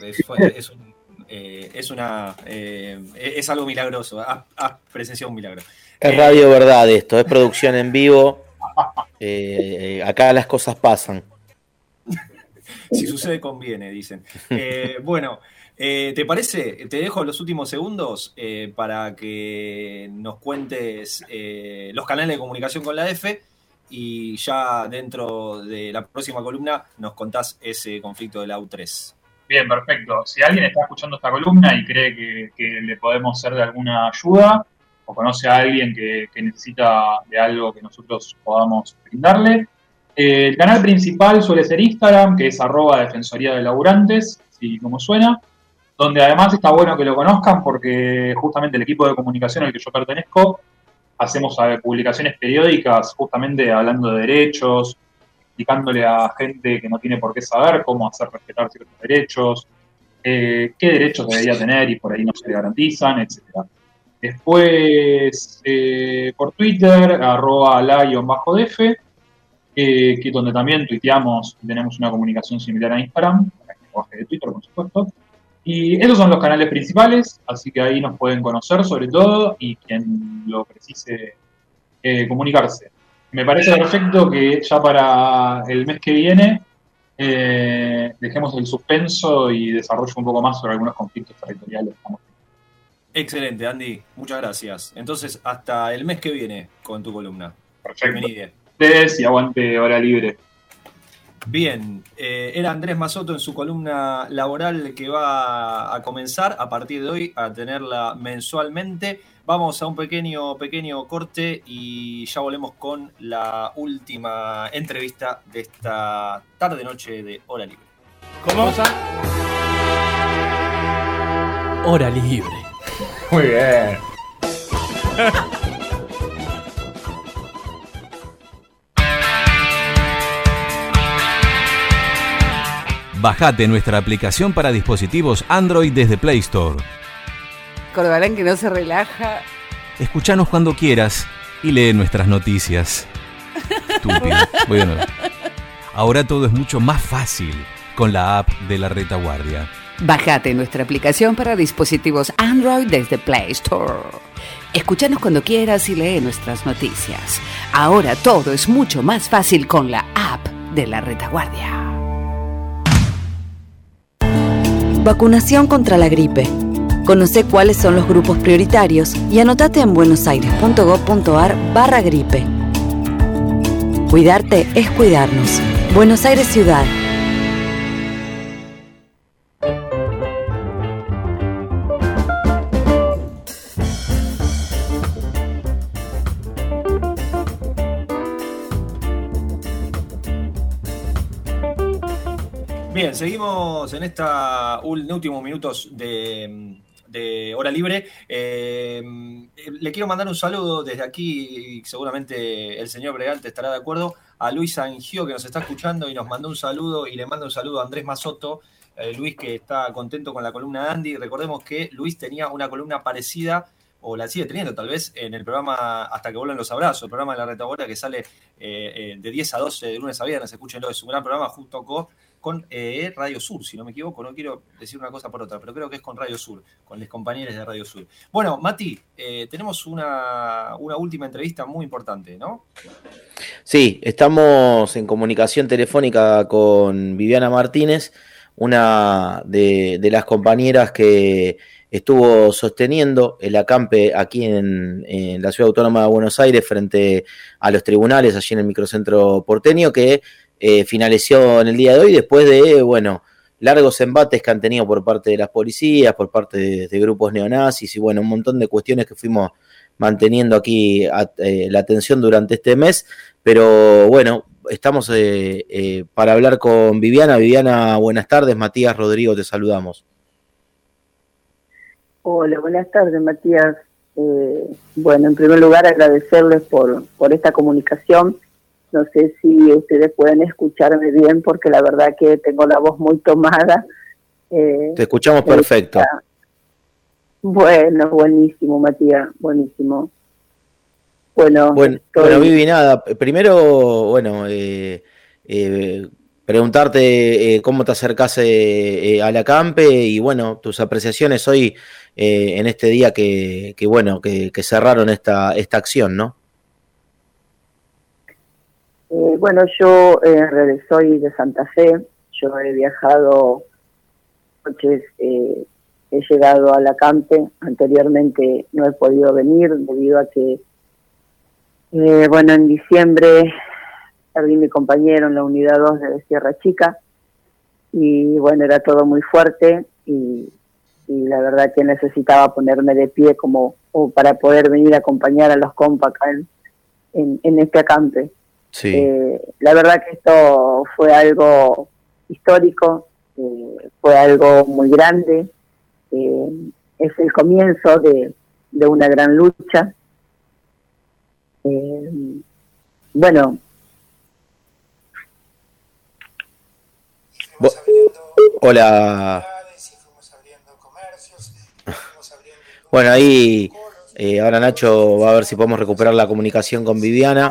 Es algo milagroso. Has presenciado un milagro. Es Radio Verdad esto, es producción en vivo. Acá las cosas pasan. Si sucede, conviene, dicen. Bueno, ¿te parece? Te dejo los últimos segundos para que nos cuentes los canales de comunicación con la ADF y ya dentro de la próxima columna nos contás ese conflicto de la U3. Bien, perfecto. Si alguien está escuchando esta columna y cree que le podemos ser de alguna ayuda o conoce a alguien que necesita de algo que nosotros podamos brindarle, el canal principal suele ser Instagram, que es @Defensoría de Laburantes, así como suena, donde además está bueno que lo conozcan porque justamente el equipo de comunicación al que yo pertenezco hacemos publicaciones periódicas justamente hablando de derechos, explicándole a gente que no tiene por qué saber cómo hacer respetar ciertos derechos, qué derechos debería tener y por ahí no se le garantizan, etc. Después, por Twitter, @la_df, que donde también tuiteamos y tenemos una comunicación similar a Instagram, para el lenguaje de Twitter, por supuesto. Y esos son los canales principales, así que ahí nos pueden conocer sobre todo y quien lo precise comunicarse. Me parece perfecto que ya para el mes que viene dejemos el suspenso y desarrollo un poco más sobre algunos conflictos territoriales. Excelente, Andy. Muchas gracias. Entonces, hasta el mes que viene con tu columna. Perfecto. Bienvenido. Ustedes y aguante hora libre. Bien, era Andrés Mazotto en su columna laboral que va a comenzar a partir de hoy a tenerla mensualmente. Vamos a un pequeño corte y ya volvemos con la última entrevista de esta tarde-noche de Hora Libre. ¿Cómo? Hora libre. Muy bien. Bajate nuestra aplicación para dispositivos Android desde Play Store. Corbalán que no se relaja. Escuchanos cuando quieras y lee nuestras noticias. Estúpido. Voy de nuevo. Ahora todo es mucho más fácil con la app de La Retaguardia. Bajate nuestra aplicación para dispositivos Android desde Play Store. Escúchanos cuando quieras y lee nuestras noticias. Ahora todo es mucho más fácil con la app de La Retaguardia. Vacunación contra la gripe. Conoce cuáles son los grupos prioritarios y anotate en buenosaires.gov.ar/gripe. Cuidarte es cuidarnos. Buenos Aires Ciudad. Bien, seguimos en esta últimos minutos de Hora Libre. Le quiero mandar un saludo desde aquí, y seguramente el señor Bregante estará de acuerdo, a Luis Angio, que nos está escuchando y nos mandó un saludo, y le manda un saludo a Andrés Mazotto. Luis, que está contento con la columna de Andy. Recordemos que Luis tenía una columna parecida, o la sigue teniendo tal vez, en el programa Hasta que vuelvan los abrazos, el programa de La Retaguardia que sale de 10 a 12 de lunes a viernes. Escúchenlo, es un gran programa junto con Radio Sur, si no me equivoco. No quiero decir una cosa por otra, pero creo que es con Radio Sur, con los compañeros de Radio Sur. Bueno, Mati, tenemos una última entrevista muy importante, ¿no? Sí, estamos en comunicación telefónica con Viviana Martínez, una de las compañeras que estuvo sosteniendo el acampe aquí en la Ciudad Autónoma de Buenos Aires frente a los tribunales, allí en el microcentro porteño, que finalizó en el día de hoy después de, largos embates que han tenido por parte de las policías, por parte de grupos neonazis y, un montón de cuestiones que fuimos manteniendo aquí la atención durante este mes. Pero, estamos para hablar con Viviana. Viviana, buenas tardes. Matías, Rodrigo, te saludamos. Hola, buenas tardes, Matías. En primer lugar, agradecerles por esta comunicación. No sé si ustedes pueden escucharme bien, porque la verdad que tengo la voz muy tomada. Te escuchamos perfecto. Bueno, buenísimo, Matías, buenísimo. Bueno, Vivi, nada, primero, preguntarte cómo te acercás al acampe y, tus apreciaciones hoy en este día que cerraron esta acción, ¿no? Yo soy de Santa Fe. Yo he viajado noches, he llegado al acampe. Anteriormente no he podido venir debido a que en diciembre perdí mi compañero en la unidad 2 de Sierra Chica y era todo muy fuerte y la verdad que necesitaba ponerme de pie como para poder venir a acompañar a los compas acá en este acampe. Sí. La verdad que esto fue algo histórico, fue algo muy grande, es el comienzo de una gran lucha. Hola. Ahí Ahora Nacho va a ver si podemos recuperar la comunicación con Viviana.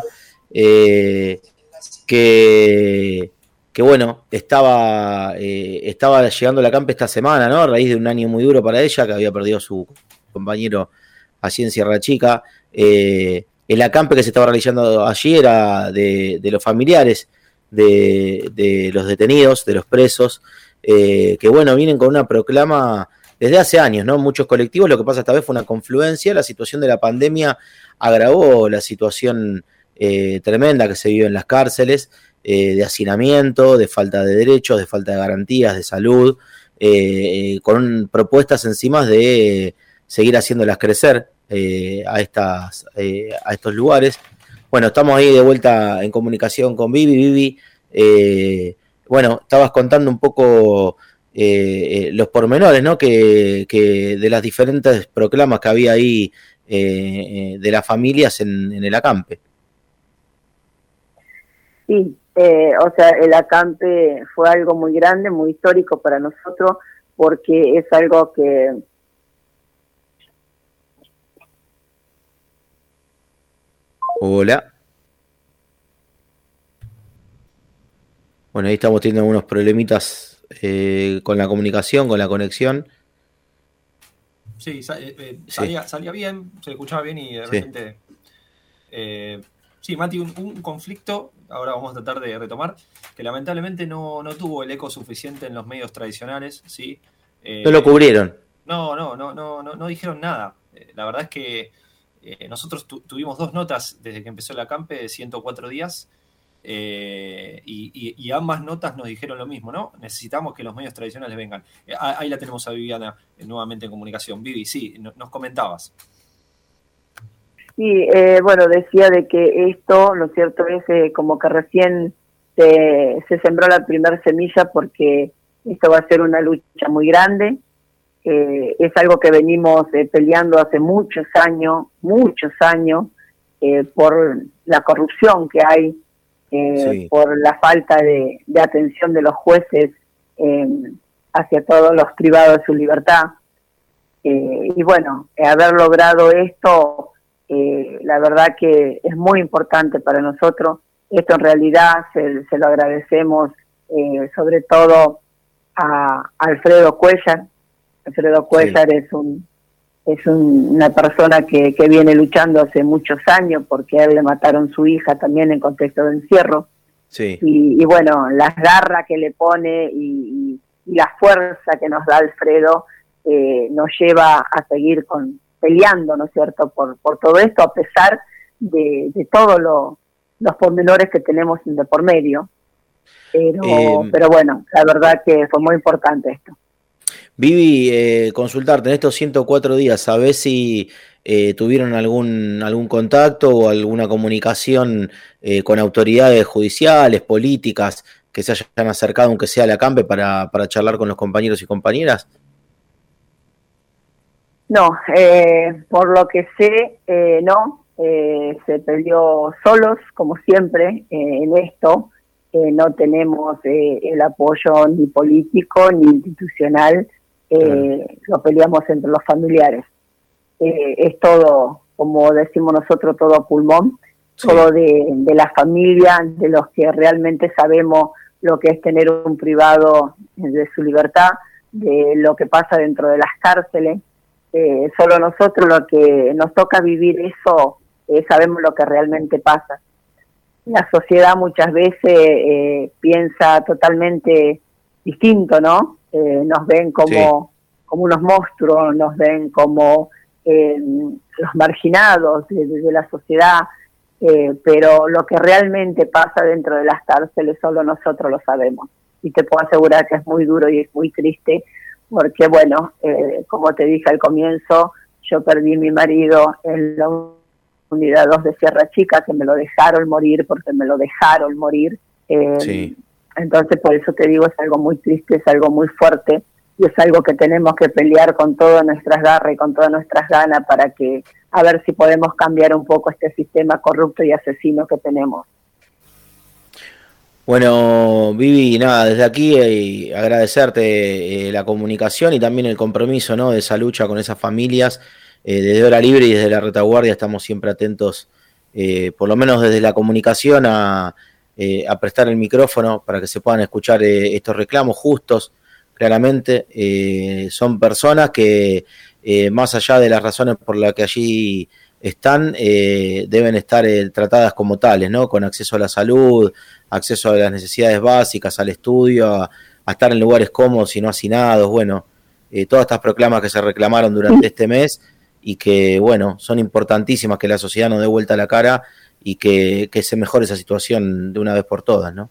Que bueno, estaba llegando a la campe esta semana, ¿no? A raíz de un año muy duro para ella, que había perdido a su compañero allí en Sierra Chica. El acampe que se estaba realizando allí era de los familiares de los detenidos, de los presos, que bueno, vienen con una proclama desde hace años, ¿no? Muchos colectivos, lo que pasa esta vez fue una confluencia, la situación de la pandemia agravó la situación tremenda que se vive en las cárceles, de hacinamiento, de falta de derechos, de falta de garantías, de salud, con propuestas encima de seguir haciéndolas crecer a estos lugares. Bueno, estamos ahí de vuelta en comunicación con Vivi. Bueno, estabas contando un poco los pormenores, ¿no? Que de las diferentes proclamas que había ahí de las familias en el acampe. Sí, o sea, el acampe fue algo muy grande, muy histórico para nosotros, porque es algo que... Hola. Bueno, ahí estamos teniendo algunos problemitas con la comunicación, con la conexión. Sí, salía bien, se escuchaba bien y de repente... Sí, Mati, un conflicto, ahora vamos a tratar de retomar, que lamentablemente no tuvo el eco suficiente en los medios tradicionales, ¿sí? No lo cubrieron. No dijeron nada. La verdad es que nosotros tuvimos 2 notas desde que empezó el acampe de 104 días y ambas notas nos dijeron lo mismo, ¿no? Necesitamos que los medios tradicionales vengan. Ahí la tenemos a Viviana nuevamente en comunicación. Vivi, sí, nos comentabas. Sí, bueno, decía de que esto, lo cierto es como que recién se sembró la primera semilla, porque esto va a ser una lucha muy grande. Es algo que venimos peleando hace muchos años, por la corrupción que hay, sí, por la falta de atención de los jueces hacia todos los privados de su libertad. Y bueno, haber logrado esto... la verdad que es muy importante para nosotros. Esto en realidad se lo agradecemos sobre todo a Alfredo Cuellar. Alfredo Cuellar, sí, es una persona que viene luchando hace muchos años, porque a él le mataron su hija también en contexto de encierro. Sí. Y bueno, las garras que le pone y la fuerza que nos da Alfredo nos lleva a seguir peleando, ¿no es cierto?, por todo esto, a pesar de todos los pormenores que tenemos de por medio. Pero bueno, la verdad que fue muy importante esto. Vivi, consultarte, en estos 104 días, ¿sabés si tuvieron algún contacto o alguna comunicación con autoridades judiciales, políticas, que se hayan acercado, aunque sea a la campe, para charlar con los compañeros y compañeras? No, por lo que sé, no. Se peleó solos, como siempre, en esto. No tenemos el apoyo ni político ni institucional. Lo peleamos entre los familiares. Es todo, como decimos nosotros, todo a pulmón, sí, todo de la familia, de los que realmente sabemos lo que es tener un privado de su libertad, de lo que pasa dentro de las cárceles. Solo nosotros, lo que nos toca vivir eso, sabemos lo que realmente pasa. La sociedad muchas veces piensa totalmente distinto, ¿no? Nos ven como unos monstruos, nos ven como los marginados de la sociedad, pero lo que realmente pasa dentro de las cárceles solo nosotros lo sabemos. Y te puedo asegurar que es muy duro y es muy triste, porque bueno, como te dije al comienzo, yo perdí a mi marido en la unidad 2 de Sierra Chica, que me lo dejaron morir, porque me lo dejaron morir. Sí. Entonces, por eso te digo, es algo muy triste, es algo muy fuerte, y es algo que tenemos que pelear con todas nuestras garras y con todas nuestras ganas, para que, a ver si podemos cambiar un poco este sistema corrupto y asesino que tenemos. Bueno, Vivi, nada, desde aquí agradecerte la comunicación y también el compromiso, ¿no?, de esa lucha con esas familias. desde Hora Libre y desde la Retaguardia estamos siempre atentos, por lo menos desde la comunicación, a prestar el micrófono para que se puedan escuchar estos reclamos justos. Claramente son personas que, más allá de las razones por las que allí están, deben estar tratadas como tales, ¿no? Con acceso a la salud, acceso a las necesidades básicas, al estudio, a estar en lugares cómodos y no hacinados. Bueno, todas estas proclamas que se reclamaron durante este mes y que, bueno, son importantísimas, que la sociedad nos dé vuelta la cara y que se mejore esa situación de una vez por todas, ¿no?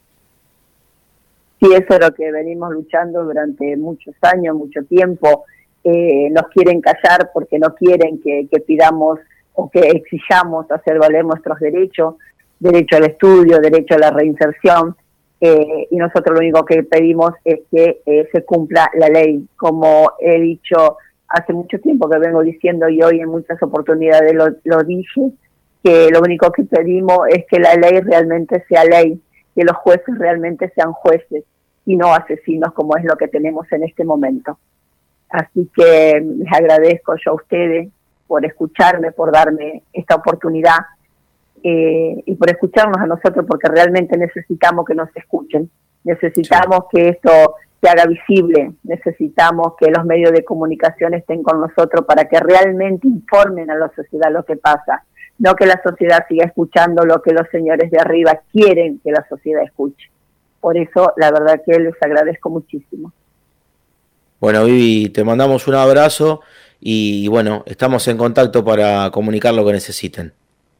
Sí, eso es lo que venimos luchando durante muchos años, mucho tiempo. Nos quieren callar porque no quieren que pidamos o que exijamos hacer valer nuestros derechos, derecho al estudio, derecho a la reinserción, y nosotros lo único que pedimos es que se cumpla la ley. Como he dicho hace mucho tiempo que vengo diciendo, y hoy en muchas oportunidades lo dije, que lo único que pedimos es que la ley realmente sea ley, que los jueces realmente sean jueces y no asesinos, como es lo que tenemos en este momento. Así que les agradezco yo a ustedes por escucharme, por darme esta oportunidad, y por escucharnos a nosotros, porque realmente necesitamos que nos escuchen, necesitamos que esto se haga visible, necesitamos que los medios de comunicación estén con nosotros para que realmente informen a la sociedad lo que pasa, no que la sociedad siga escuchando lo que los señores de arriba quieren que la sociedad escuche. Por eso, la verdad que les agradezco muchísimo. Bueno, Vivi, te mandamos un abrazo y bueno, estamos en contacto para comunicar lo que necesiten.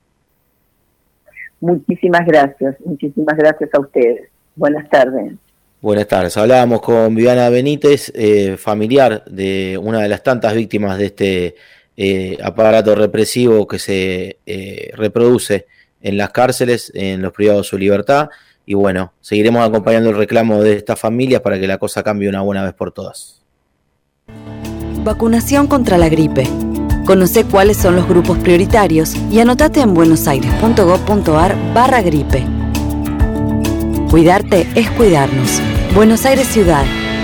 Muchísimas gracias a ustedes. Buenas tardes. Buenas tardes. Hablábamos con Viviana Benítez, familiar de una de las tantas víctimas de este aparato represivo que se reproduce en las cárceles, en los privados de su libertad. Y bueno, seguiremos acompañando el reclamo de estas familias para que la cosa cambie una buena vez por todas. Vacunación contra la gripe. Conoce cuáles son los grupos prioritarios y anotate en buenosaires.gov.ar/gripe. Cuidarte es cuidarnos. Buenos Aires Ciudad.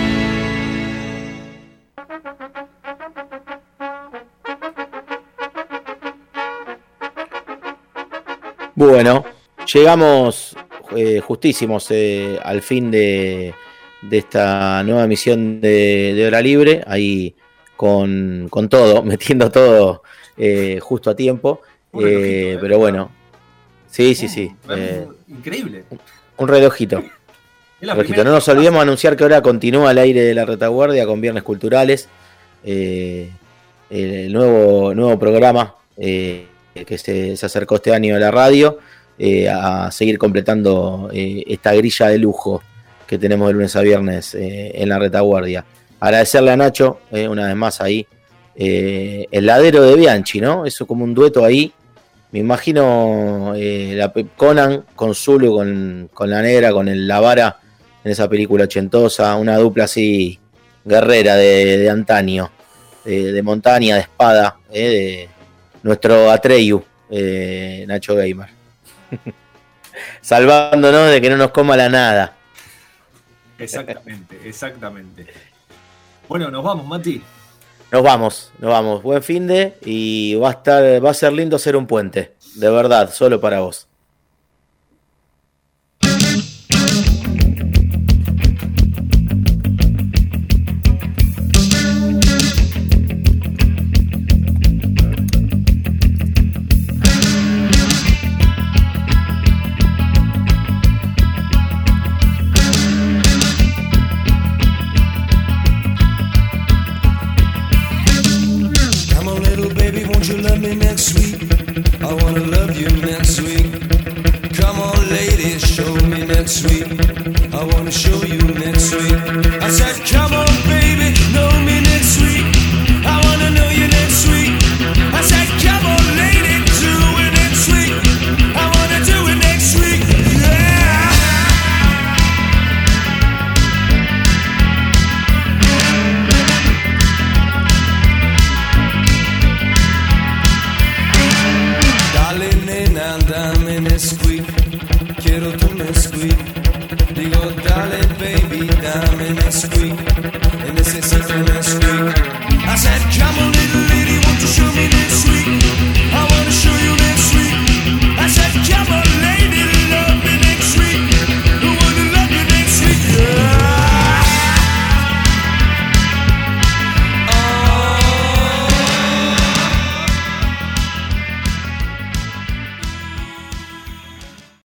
Bueno, llegamos justísimos al fin de esta nueva emisión de Hora Libre, ahí con todo, metiendo todo justo a tiempo, pero bueno, sí. Increíble. Un relojito. No nos olvidemos de anunciar que ahora continúa el aire de la Retaguardia con Viernes Culturales, el nuevo programa que se acercó este año a la radio, a seguir completando esta grilla de lujo que tenemos de lunes a viernes en la Retaguardia. Agradecerle a Nacho, una vez más ahí, el ladero de Bianchi, ¿no? Eso como un dueto ahí. Me imagino Conan con Zulu, con la negra, con la vara en esa película ochentosa, una dupla así guerrera de antaño, de montaña, de espada, de nuestro Atreyu, Nacho Gamer. Salvándonos de que no nos coma la nada. Exactamente. Bueno, nos vamos, Mati. Nos vamos. Buen finde y va a ser lindo hacer un puente. De verdad, solo para vos. Darling, and I'm in a squeeze.